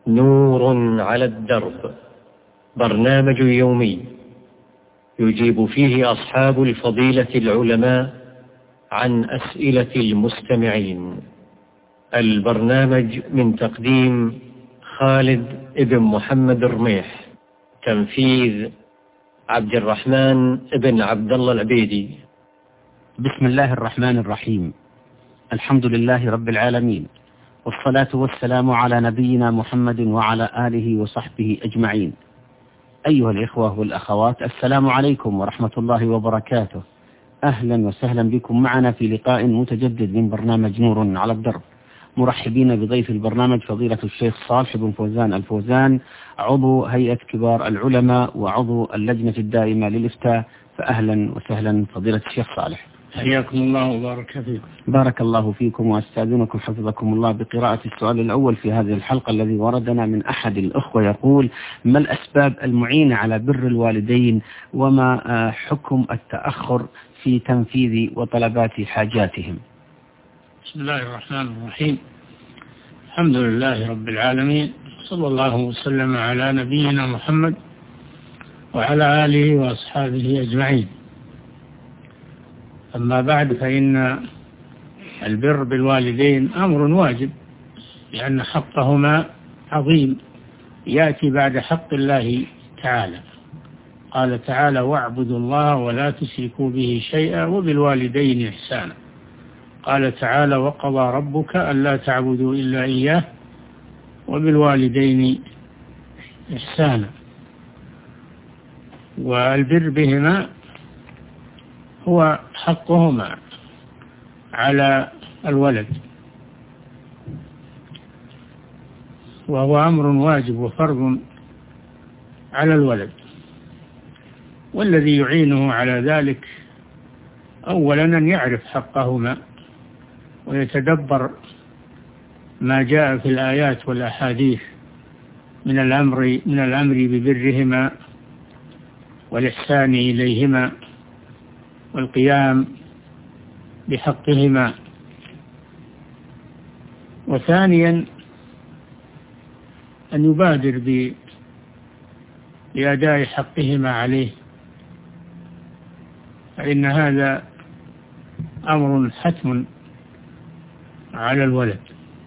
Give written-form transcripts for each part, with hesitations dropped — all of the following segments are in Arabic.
نور على الدرب، برنامج يومي يجيب فيه أصحاب الفضيلة العلماء عن أسئلة المستمعين. البرنامج من تقديم خالد بن محمد الرميح، تنفيذ عبد الرحمن بن عبد الله العبيدي. بسم الله الرحمن الرحيم. الحمد لله رب العالمين، والصلاة والسلام على نبينا محمد وعلى آله وصحبه أجمعين. أيها الإخوة والأخوات، السلام عليكم ورحمة الله وبركاته. أهلا وسهلا بكم معنا في لقاء متجدد من برنامج نور على الدرب، مرحبين بضيف البرنامج فضيلة الشيخ صالح بن فوزان الفوزان، عضو هيئة كبار العلماء وعضو اللجنة الدائمة للإفتاء. فأهلا وسهلا فضيلة الشيخ صالح. حياكم الله وبارك فيكم. بارك الله فيكم، وأستاذنكم حفظكم الله بقراءة السؤال الأول في هذه الحلقة الذي وردنا من أحد الأخوة، يقول: ما الأسباب المعينة على بر الوالدين، وما حكم التأخر في تنفيذ وطلبات حاجاتهم؟ بسم الله الرحمن الرحيم. الحمد لله رب العالمين، صلى الله وسلم على نبينا محمد وعلى آله وأصحابه أجمعين. أما بعد، فإن البر بالوالدين أمر واجب، لأن حقهما عظيم يأتي بعد حق الله تعالى. قال تعالى: واعبدوا الله ولا تشركوا به شيئا وبالوالدين إحسانا. قال تعالى: وقضى ربك ألا تعبدوا إلا إياه وبالوالدين إحسانا. والبر بهما هو حقهما على الولد، وهو أمر واجب وفرض على الولد. والذي يعينه على ذلك أولا أن يعرف حقهما ويتدبر ما جاء في الآيات والأحاديث من الأمر ببرهما والإحسان إليهما والقيام بحقهما. وثانيا أن يبادر بأداء حقهما عليه، فإن هذا أمر حتم على الولد.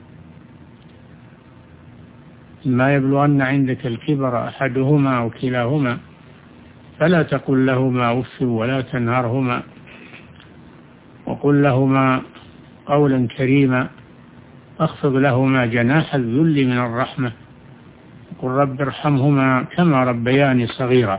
ما يبلغن عندك الكبر أحدهما أو كلاهما فلا تقل لهما أف ولا تنهرهما، وقل لهما قولا كريما، واخفض لهما جناح الذل من الرحمة، وقل رب ارحمهما كما ربياني صغيرا.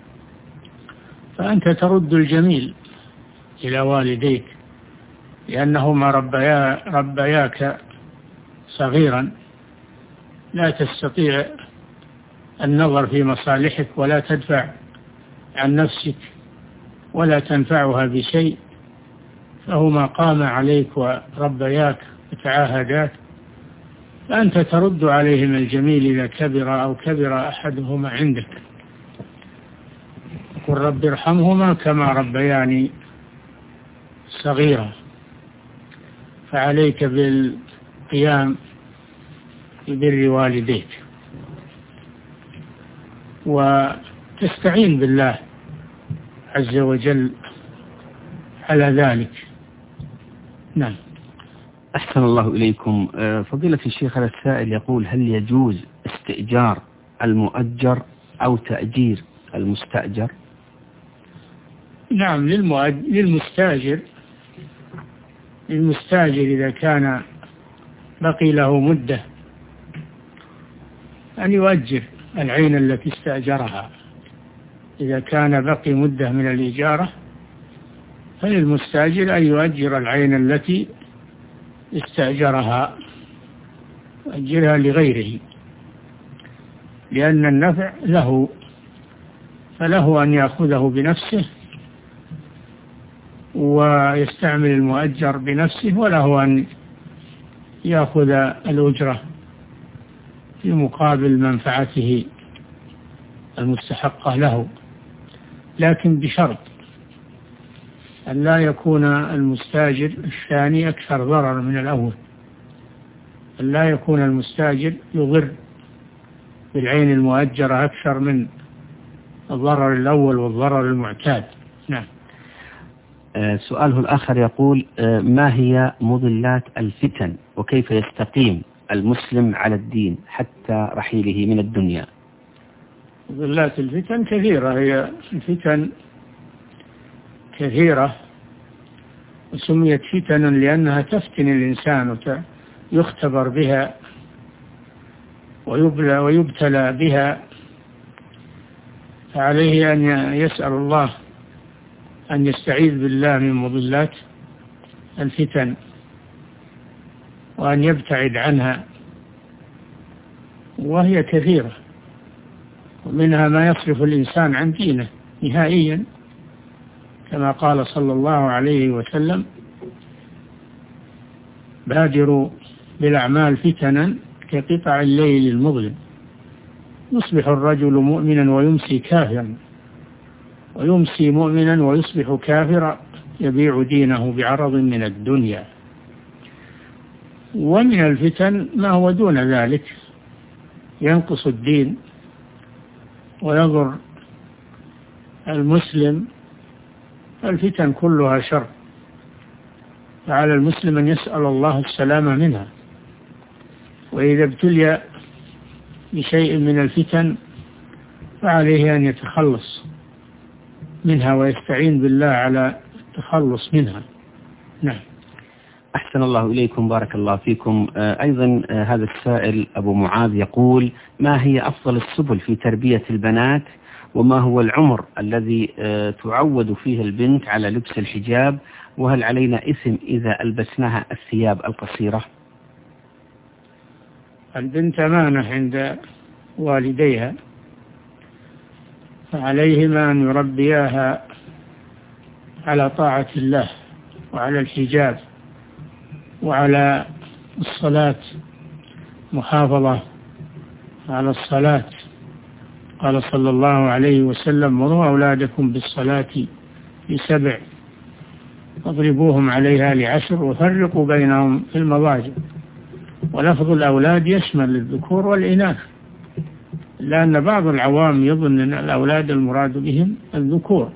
فأنت ترد الجميل إلى والديك، لأنهما ربياك صغيرا، لا تستطيع النظر في مصالحك ولا تدفع عن نفسك ولا تنفعها بشيء، فهما قام عليك وربياك وتعاهداك، فأنت ترد عليهم الجميل إذا كبر أو كبر أحدهما عندك. قل رب ارحمهما كما ربياني صغيرا. فعليك بالقيام ببر والديك، وتستعين بالله عز وجل على ذلك. نعم. أحسن الله إليكم. فضيلة الشيخ، السائل يقول: هل يجوز استئجار المؤجر أو تأجير المستأجر؟ نعم، للمستاجر إذا كان بقي له مدة أن يؤجر العين التي استأجرها. إذا كان بقي مدة من الإجارة فللمستاجر أن يؤجر العين التي استأجرها، يؤجرها لغيره، لأن النفع له، فله أن يأخذه بنفسه ويستعمل المؤجر بنفسه، وله أن يأخذ الأجرة في مقابل منفعته المستحقة له، لكن بشرط أن لا يكون المستاجر الثاني أكثر ضرر من الأول، أن لا يكون المستاجر يضر بالعين المؤجرة أكثر من الضرر الأول والضرر المعتاد. نعم. سؤاله الآخر يقول ما هي مضلات الفتن وكيف يستقيم المسلم على الدين حتى رحيله من الدنيا؟ مضلات الفتن كثيرة، هي الفتن كثيرة وسميت فتنا لأنها تفتن الإنسان ويختبر بها ويبتلى بها، فعليه أن يسأل الله أن يستعيذ بالله من مضلات الفتن وأن يبتعد عنها، وهي كثيرة، ومنها ما يصرف الإنسان عن دينه نهائيا، كما قال صلى الله عليه وسلم: بادروا بالأعمال فتنا كقطع الليل المظلم، يصبح الرجل مؤمنا ويمسي كافرا، ويمسي مؤمنا ويصبح كافرا، يبيع دينه بعرض من الدنيا. ومن الفتن ما هو دون ذلك ينقص الدين ويضر المسلم، الفتن كلها شر، فعلى المسلم أن يسأل الله السلامة منها، وإذا ابتلي بشيء من الفتن فعليه أن يتخلص منها ويستعين بالله على التخلص منها. نعم. أحسن الله إليكم، بارك الله فيكم. أيضا هذا السائل أبو معاذ يقول: ما هي أفضل السبل في تربية البنات، وما هو العمر الذي تعود فيه البنت على لبس الحجاب، وهل علينا إثم إذا ألبسناها الثياب القصيرة؟ البنت أمانة عند والديها، فعليهما أن يربياها على طاعة الله وعلى الحجاب وعلى الصلاة، محافظة على الصلاة. قال صلى الله عليه وسلم: مروا أولادكم بالصلاة ل7 واضربوهم عليها ل10 وفرقوا بينهم في المضاجع. ولفظ الأولاد يشمل الذكور والإناث، لأن بعض العوام يظن أن الأولاد المراد بهم الذكور،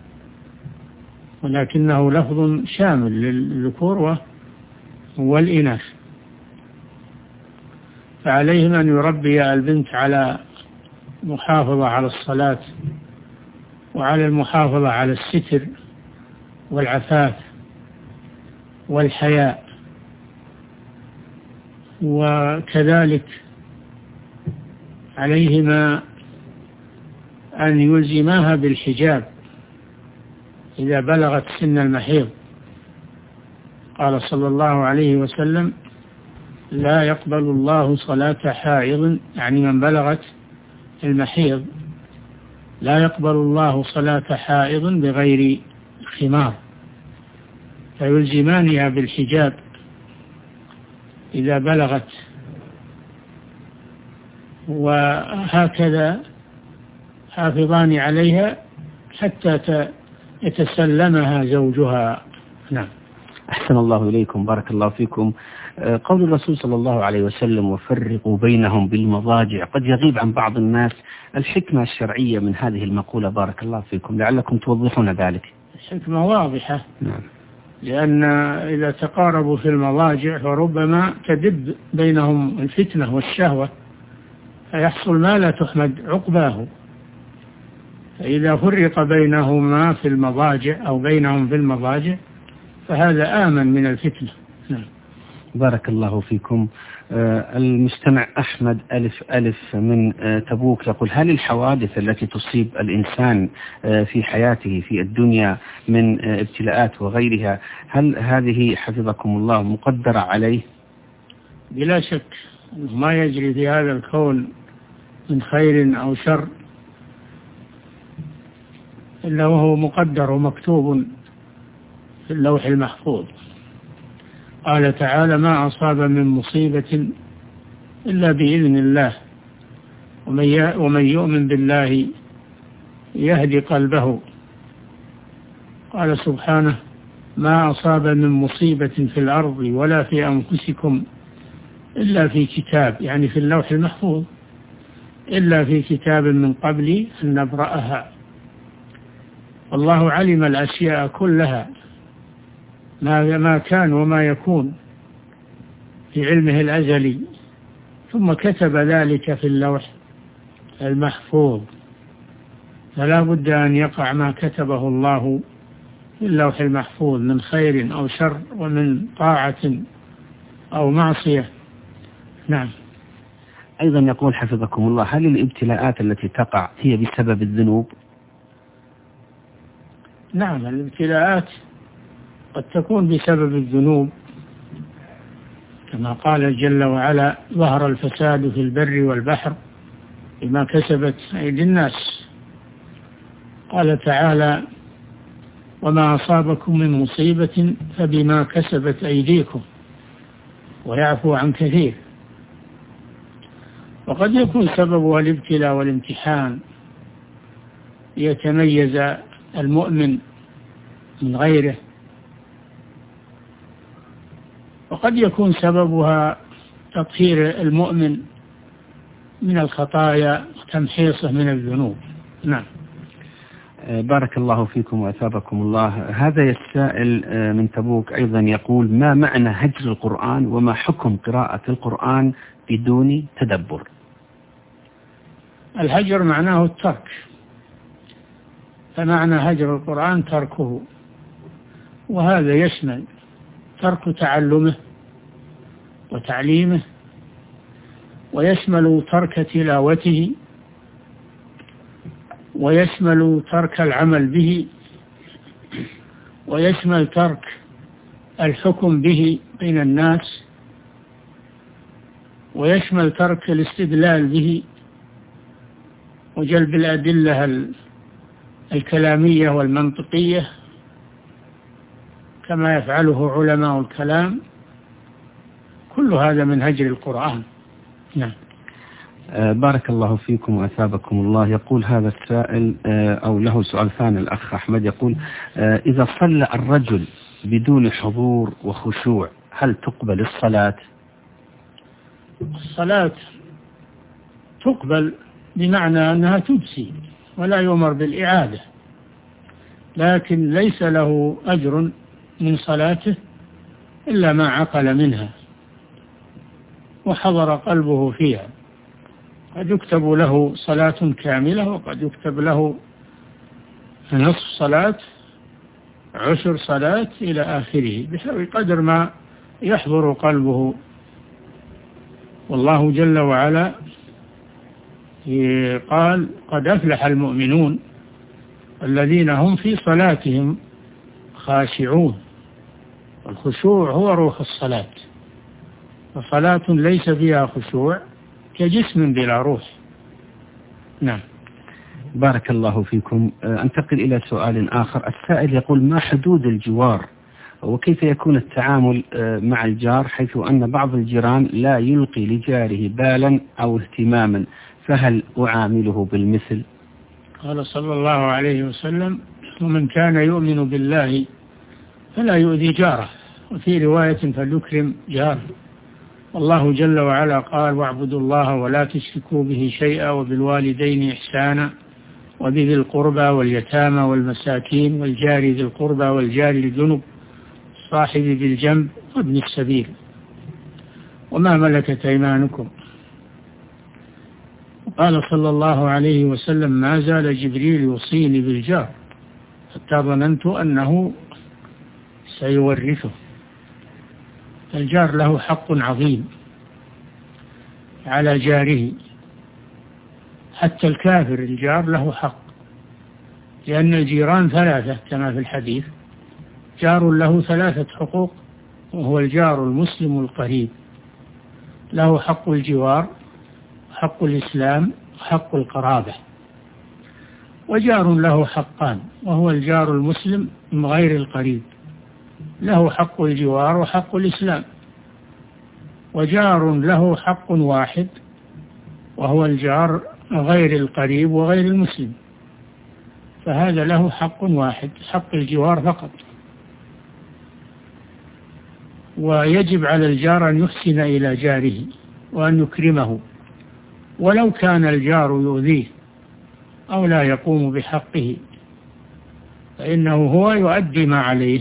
ولكنه لفظ شامل للذكور والإناث. فعليهم أن يربي البنت على محافظة على الصلاة وعلى المحافظة على الستر والعفاف والحياء، وكذلك عليهما أن يلزماها بالحجاب إذا بلغت سن المحيض. قال صلى الله عليه وسلم: لا يقبل الله صلاة حائض، يعني من بلغت المحيض، لا يقبل الله صلاة حائض بغير خمار، فيلزمانها بالحجاب إذا بلغت، وهكذا حافظان عليها حتى يتسلمها زوجها. نعم. أحسن الله إليكم، بارك الله فيكم. قول الرسول صلى الله عليه وسلم: وفرقوا بينهم بالمضاجع، قد يغيب عن بعض الناس الحكمة الشرعية من هذه المقولة، بارك الله فيكم، لعلكم توضحون ذلك. الحكمة واضحة. نعم. لأن إذا تقاربوا في المضاجع فربما تدب بينهم الفتنة والشهوة، فيحصل ما لا تحمد عقباه. فإذا فرق بينهما في المضاجع أو بينهم في المضاجع فهذا آمن من الفتنة. نعم. بارك الله فيكم. المستمع أحمد ألف من تبوك يقول: هل الحوادث التي تصيب الإنسان في حياته في الدنيا من ابتلاءات وغيرها، هل هذه حفظكم الله مقدرة عليه؟ بلا شك، ما يجري في هذا الكون من خير أو شر إلا وهو مقدر ومكتوب في اللوح المحفوظ. قال تعالى: ما أصاب من مصيبة إلا بإذن الله، ومن يؤمن بالله يهدي قلبه. قال سبحانه: ما أصاب من مصيبة في الأرض ولا في أنفسكم إلا في كتاب، يعني في اللوح المحفوظ. إلا في كتاب من قبل أن نبرأها. والله علم الأشياء كلها، ما كان وما يكون في علمه الأزلي، ثم كتب ذلك في اللوح المحفوظ، فلا بد أن يقع ما كتبه الله في اللوح المحفوظ من خير أو شر، ومن طاعة أو معصية. نعم. أيضا يقول حفظكم الله: هل الابتلاءات التي تقع هي بسبب الذنوب؟ نعم، الابتلاءات قد تكون بسبب الذنوب، كما قال جل وعلا: ظهر الفساد في البر والبحر بما كسبت أيدي الناس. قال تعالى: وما أصابكم من مصيبة فبما كسبت أيديكم ويعفو عن كثير. وقد يكون سببها الابتلاء والامتحان ليتميز المؤمن من غيره، وقد يكون سببها تطهير المؤمن من الخطايا وتمحيصه من الذنوب. نعم. بارك الله فيكم وأثابكم الله. هذا السائل من تبوك أيضا يقول: ما معنى هجر القرآن وما حكم قراءة القرآن بدون تدبر؟ الهجر معناه الترك، فمعنى هجر القرآن تركه، وهذا يشمل ترك تعلمه وتعليمه، ويشمل ترك تلاوته، ويشمل ترك العمل به، ويشمل ترك الحكم به بين الناس، ويشمل ترك الاستدلال به وجلب الأدلة الكلامية والمنطقية كما يفعله علماء الكلام. كل هذا من هجر القرآن. نعم. بارك الله فيكم وأثابكم الله. يقول هذا السائل أو له سؤال ثاني الأخ أحمد، يقول: إذا صلى الرجل بدون حضور وخشوع هل تقبل الصلاة؟ الصلاة تقبل بمعنى أنها تجزي ولا يؤمر بالإعادة، لكن ليس له أجر من صلاته إلا ما عقل منها وحضر قلبه فيها. قد يكتب له صلاة كاملة، وقد يكتب له نصف صلاة، عشر صلاة، إلى آخره، بقدر ما يحضر قلبه. والله جل وعلا قال: قد أفلح المؤمنون الذين هم في صلاتهم خاشعون. والخشوع هو روح الصلاة، وصلاة ليس فيها خشوع كجسم بلا روح. نعم. بارك الله فيكم. أنتقل إلى سؤال آخر. السائل يقول: ما حدود الجوار، وكيف يكون التعامل مع الجار، حيث أن بعض الجيران لا يلقي لجاره بالا أو اهتماما، فهل أعامله بالمثل؟ قال صلى الله عليه وسلم: ومن كان يؤمن بالله فلا يؤذي جاره، وفي رواية فليكرم جاره. والله جل وعلا قال: واعبدوا الله ولا تشركوا به شيئا وبالوالدين إحسانا وبذي القربى واليتامى والمساكين والجار ذي القربى والجار الجنب الصاحب بالجنب وابن السبيل وما ملكت أيمانكم. قال صلى الله عليه وسلم: ما زال جبريل يوصيني بالجار حتى ظننت أنه سيورثه. الجار له حق عظيم على جاره، حتى الكافر الجار له حق، لأن الجيران ثلاثة كما في الحديث: جار له ثلاثة حقوق، وهو الجار المسلم القريب، له حق الجوار، حق الإسلام، وحق القرابة. وجار له حقان، وهو الجار المسلم غير القريب، له حق الجوار وحق الإسلام. وجار له حق واحد، وهو الجار غير القريب وغير المسلم، فهذا له حق واحد، حق الجوار فقط. ويجب على الجار أن يحسن إلى جاره وأن يكرمه ولو كان الجار يؤذيه أو لا يقوم بحقه، فإنه هو يؤدي ما عليه،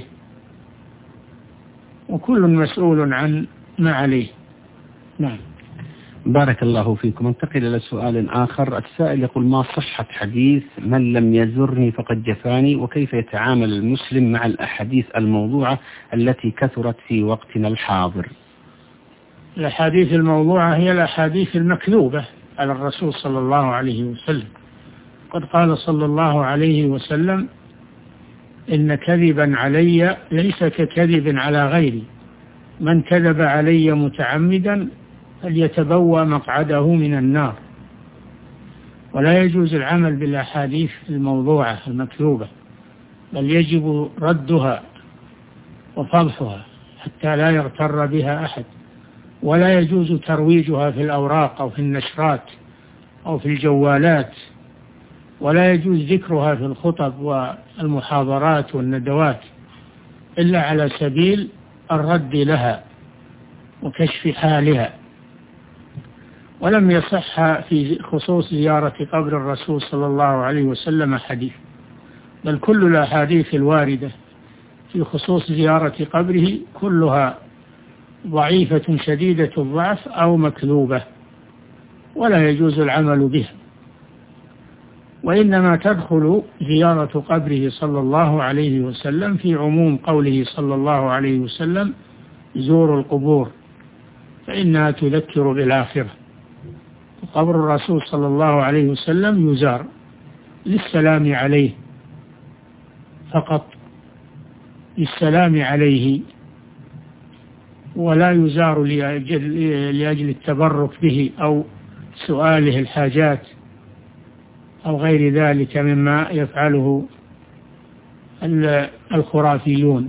وكل مسؤول عن ما عليه. نعم. بارك الله فيكم. انتقل إلى سؤال آخر. السائل يقول: ما صحة حديث من لم يزرني فقد جفاني، وكيف يتعامل المسلم مع الأحاديث الموضوعة التي كثرت في وقتنا الحاضر؟ الأحاديث الموضوعة هي الأحاديث المكذوبة على الرسول صلى الله عليه وسلم. قد قال صلى الله عليه وسلم: إن كذبا علي ليس ككذب على غيري، من كذب علي متعمدا فليتبوأ مقعده من النار. ولا يجوز العمل بالأحاديث الموضوعة المكذوبة، بل يجب ردها وفضحها حتى لا يغتر بها أحد، ولا يجوز ترويجها في الأوراق أو في النشرات أو في الجوالات، ولا يجوز ذكرها في الخطب والمحاضرات والندوات إلا على سبيل الرد لها وكشف حالها. ولم يصح في خصوص زيارة قبر الرسول صلى الله عليه وسلم حديث، بل كل الأحاديث الواردة في خصوص زيارة قبره كلها ضعيفة شديدة الضعف أو مكذوبة، ولا يجوز العمل بها. وإنما تدخل زيارة قبره صلى الله عليه وسلم في عموم قوله صلى الله عليه وسلم: زوروا القبور فإنها تذكر بالآخرة. قبر الرسول صلى الله عليه وسلم يزار للسلام عليه فقط، للسلام عليه، ولا يزار لأجل التبرك به أو سؤاله الحاجات أو غير ذلك مما يفعله الخرافيون.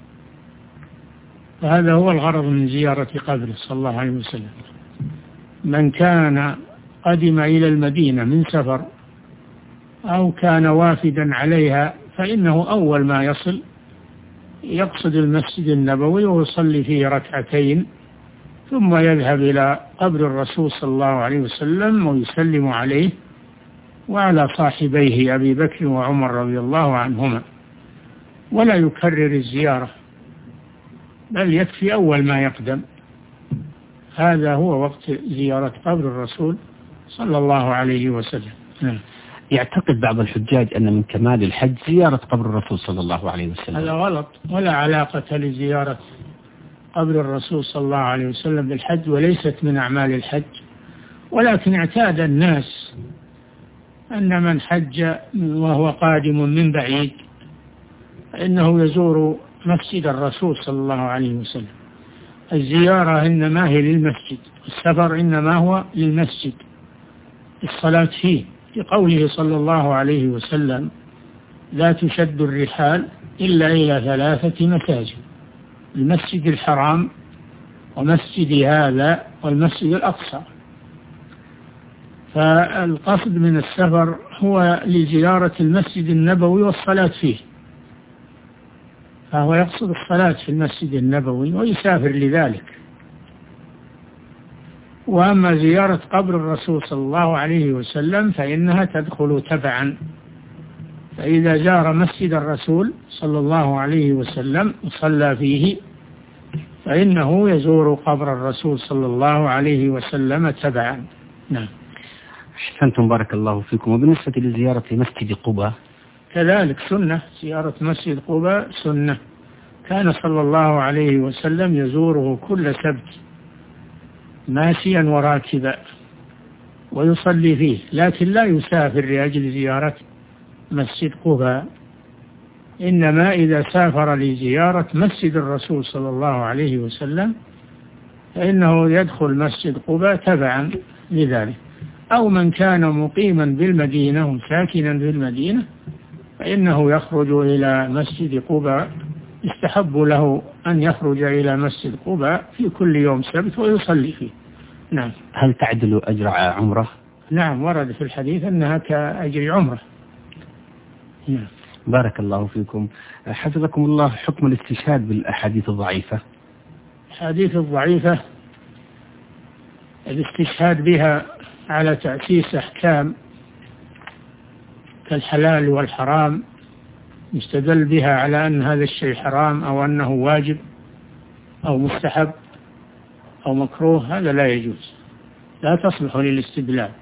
فهذا هو الغرض من زيارة قبره صلى الله عليه وسلم. من كان قدم إلى المدينة من سفر أو كان وافدا عليها فإنه أول ما يصل يقصد المسجد النبوي ويصلي فيه ركعتين، ثم يذهب إلى قبر الرسول صلى الله عليه وسلم ويسلم عليه وعلى صاحبيه أبي بكر وعمر رضي الله عنهما، ولا يكرر الزيارة، بل يكفي أول ما يقدم. هذا هو وقت زيارة قبر الرسول صلى الله عليه وسلم. يعتقد بعض الحجاج أن من كمال الحج زيارة قبر الرسول صلى الله عليه وسلم. هذا غلط، ولا علاقة لزيارة قبر الرسول صلى الله عليه وسلم بالحج، وليست من أعمال الحج. ولكن اعتاد الناس أن من حج وهو قادم من بعيد فإنه يزور مسجد الرسول صلى الله عليه وسلم. الزيارة إنما هي للمسجد، السفر إنما هو للمسجد، الصلاة فيه، لقوله صلى الله عليه وسلم: لا تشد الرحال إلا إلى 3 مساجد: المسجد الحرام ومسجد هذا والمسجد الأقصى. فالقصد من السفر هو لزيارة المسجد النبوي والصلاة فيه، فهو يقصد الصلاة في المسجد النبوي ويسافر لذلك. وأما زيارة قبر الرسول صلى الله عليه وسلم فإنها تدخل تبعا، فإذا زار مسجد الرسول صلى الله عليه وسلم وصلى فيه فإنه يزور قبر الرسول صلى الله عليه وسلم تبعا. نعم. أحسنتم، بارك الله فيكم. وبالنسبة لزيارة مسجد قباء كذلك سنة، زيارة مسجد قباء سنة، كان صلى الله عليه وسلم يزوره كل سبت ماشيا وراكبا ويصلي فيه، لكن لا يسافر لأجل زيارة مسجد قباء، إنما إذا سافر لزيارة مسجد الرسول صلى الله عليه وسلم فإنه يدخل مسجد قباء تبعا لذلك. أو من كان مقيما بالمدينة وساكنا في المدينة فإنه يخرج إلى مسجد قباء، يستحب له أن يخرج إلى مسجد قباء في كل يوم سبت ويصلي فيه. نعم. هل تعدل أجر عمرة؟ نعم، ورد في الحديث أنها كأجر عمرة. نعم. بارك الله فيكم. حفظكم الله، حكم الاستشهاد بالأحاديث الضعيفة. الأحاديث الضعيفة الاستشهاد بها على تأسيس أحكام كالحلال والحرام، يستدل بها على أن هذا الشيء حرام أو أنه واجب أو مستحب أو مكروه، هذا لا يجوز، لا تصلح للاستدلال.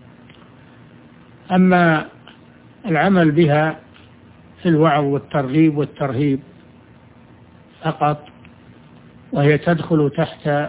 أما العمل بها في الوعظ والترغيب والترهيب فقط، وهي تدخل تحت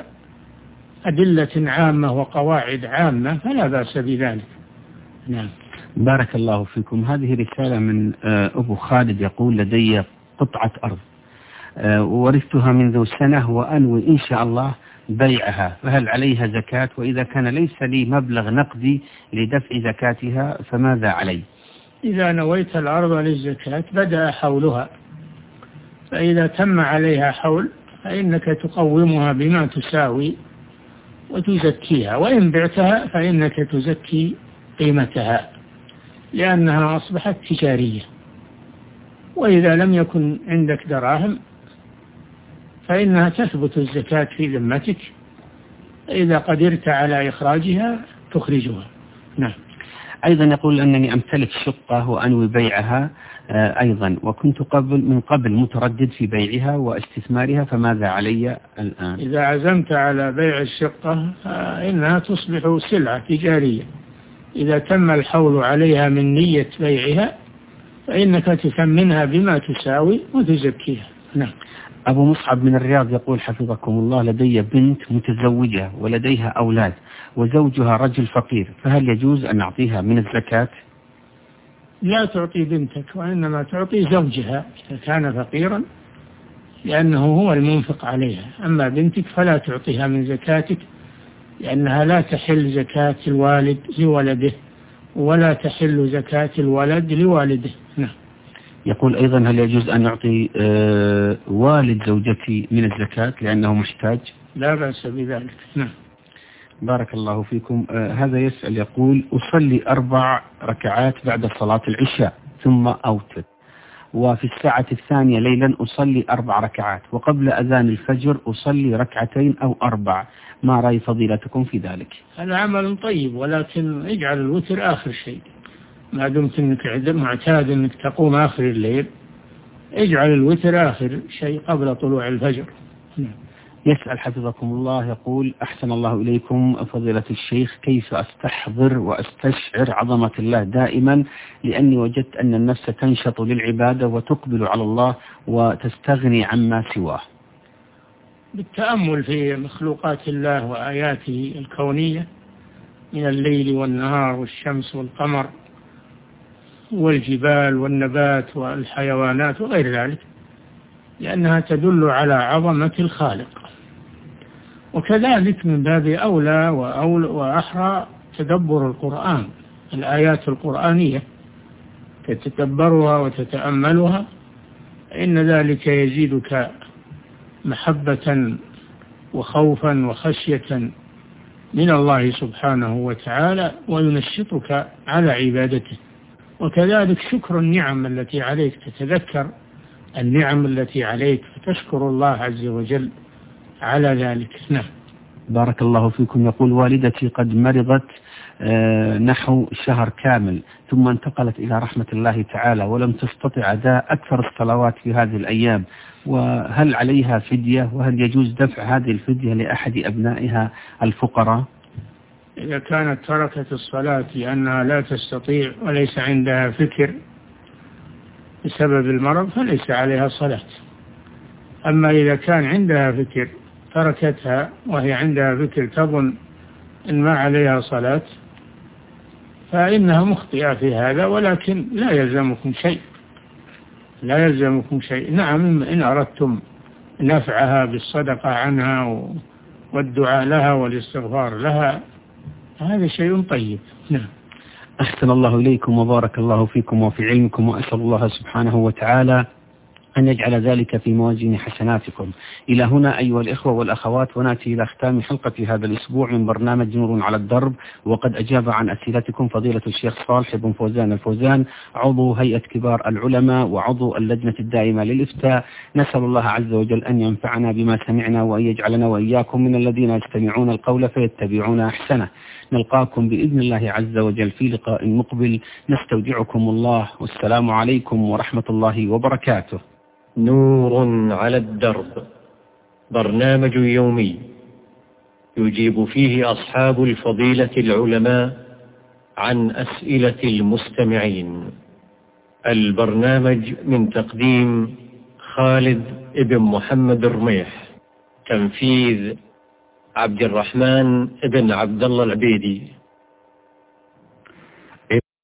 أدلة عامة وقواعد عامة، فلا بأس بذلك. نعم. بارك الله فيكم. هذه رسالة من أبو خالد يقول: لدي قطعة أرض ورثتها منذ سنة وأنوي إن شاء الله بيعها، فهل عليها زكاة؟ وإذا كان ليس لي مبلغ نقدي لدفع زكاتها فماذا علي؟ إذا نويت الأرض للزكاة بدأ حولها، فإذا تم عليها حول فإنك تقومها بما تساوي وتزكيها، وإن بعتها فإنك تزكي قيمتها لأنها أصبحت تجارية. وإذا لم يكن عندك دراهم فإنها تثبت الزكاة في ذمتك، إذا قدرت على إخراجها تخرجها. نعم. أيضا يقول أنني أمتلك شقة وأنوي بيعها أيضا، وكنت من قبل متردد في بيعها واستثمارها، فماذا علي الآن؟ إذا عزمت على بيع الشقة فإنها تصبح سلعة تجارية، إذا تم الحول عليها من نية بيعها فإنك تثمنها بما تساوي وتزكيها. نعم. أبو مصعب من الرياض يقول: حفظكم الله، لدي بنت متزوجة ولديها أولاد وزوجها رجل فقير، فهل يجوز أن نعطيها من الزكاة؟ لا تعطي بنتك، وإنما تعطي زوجها إذا كان فقيرا، لأنه هو المنفق عليها. أما بنتك فلا تعطيها من زكاتك، لأنها لا تحل زكاة الوالد لولده، ولا تحل زكاة الولد لوالده. نعم. يقول أيضا: هل يجوز أن نعطي والد زوجتي من الزكاة لأنه محتاج؟ لا بأس بذلك. نعم. بارك الله فيكم. هذا يسأل يقول: أصلي 4 ركعات بعد صلاة العشاء ثم أوتر، وفي الساعة الثانية ليلا أصلي 4 ركعات، وقبل أذان الفجر أصلي 2 ركعتين أو 4، ما رأي فضيلتكم في ذلك؟ هذا عمل طيب، ولكن اجعل الوتر آخر شيء، ما دمت أنك معتاد أنك تقوم آخر الليل، اجعل الوتر آخر شيء قبل طلوع الفجر. يسأل حفظكم الله يقول: أحسن الله إليكم فضيلة الشيخ، كيف أستحضر وأستشعر عظمة الله دائما، لأني وجدت أن النفس تنشط للعبادة وتقبل على الله وتستغني عما سواه؟ بالتأمل في مخلوقات الله وآياته الكونية من الليل والنهار والشمس والقمر والجبال والنبات والحيوانات وغير ذلك، لأنها تدل على عظمة الخالق. وكذلك من باب أولى وأحرى تدبر القرآن، الآيات القرآنية تتدبرها وتتأملها، إن ذلك يزيدك محبة وخوفا وخشية من الله سبحانه وتعالى، وينشطك على عبادته. وكذلك شكر النعم التي عليك، تتذكر النعم التي عليك فتشكر الله عز وجل على ذلك. نعم. بارك الله فيكم. يقول: والدتي قد مرضت نحو شهر كامل، ثم انتقلت إلى رحمة الله تعالى، ولم تستطع أداء أكثر الصلوات في هذه الأيام، وهل عليها فدية؟ وهل يجوز دفع هذه الفدية لأحد أبنائها الفقراء؟ إذا كانت تركت الصلاة لأنها لا تستطيع وليس عندها فكر بسبب المرض فليس عليها صلاة. أما إذا كان عندها فكر تركتها وهي عندها فكر تظن إن ما عليها صلاة فإنها مخطئة في هذا، ولكن لا يلزمكم شيء، لا يلزمكم شيء. نعم، إن أردتم نفعها بالصدقة عنها والدعاء لها والاستغفار لها هذا شيء طيب. نعم. أحسن الله إليكم وبارك الله فيكم وفي علمكم، وأسأل الله سبحانه وتعالى أن يجعل ذلك في موازين حسناتكم. إلى هنا أيها الإخوة والأخوات ونأتي إلى ختام حلقة هذا الأسبوع من برنامج نور على الدرب، وقد أجاب عن أسئلتكم فضيلة الشيخ صالح بن فوزان الفوزان، عضو هيئة كبار العلماء وعضو اللجنة الدائمة للإفتاء. نسأل الله عز وجل أن ينفعنا بما سمعنا، وأن يجعلنا وإياكم من الذين يستمعون القول فيتبعون أحسنه. نلقاكم بإذن الله عز وجل في لقاء مقبل. نستودعكم الله، والسلام عليكم ورحمة الله وبركاته. نور على الدرب، برنامج يومي يجيب فيه أصحاب الفضيلة العلماء عن أسئلة المستمعين. البرنامج من تقديم خالد ابن محمد الرميح، تنفيذ عبد الرحمن ابن عبد الله العبيدي.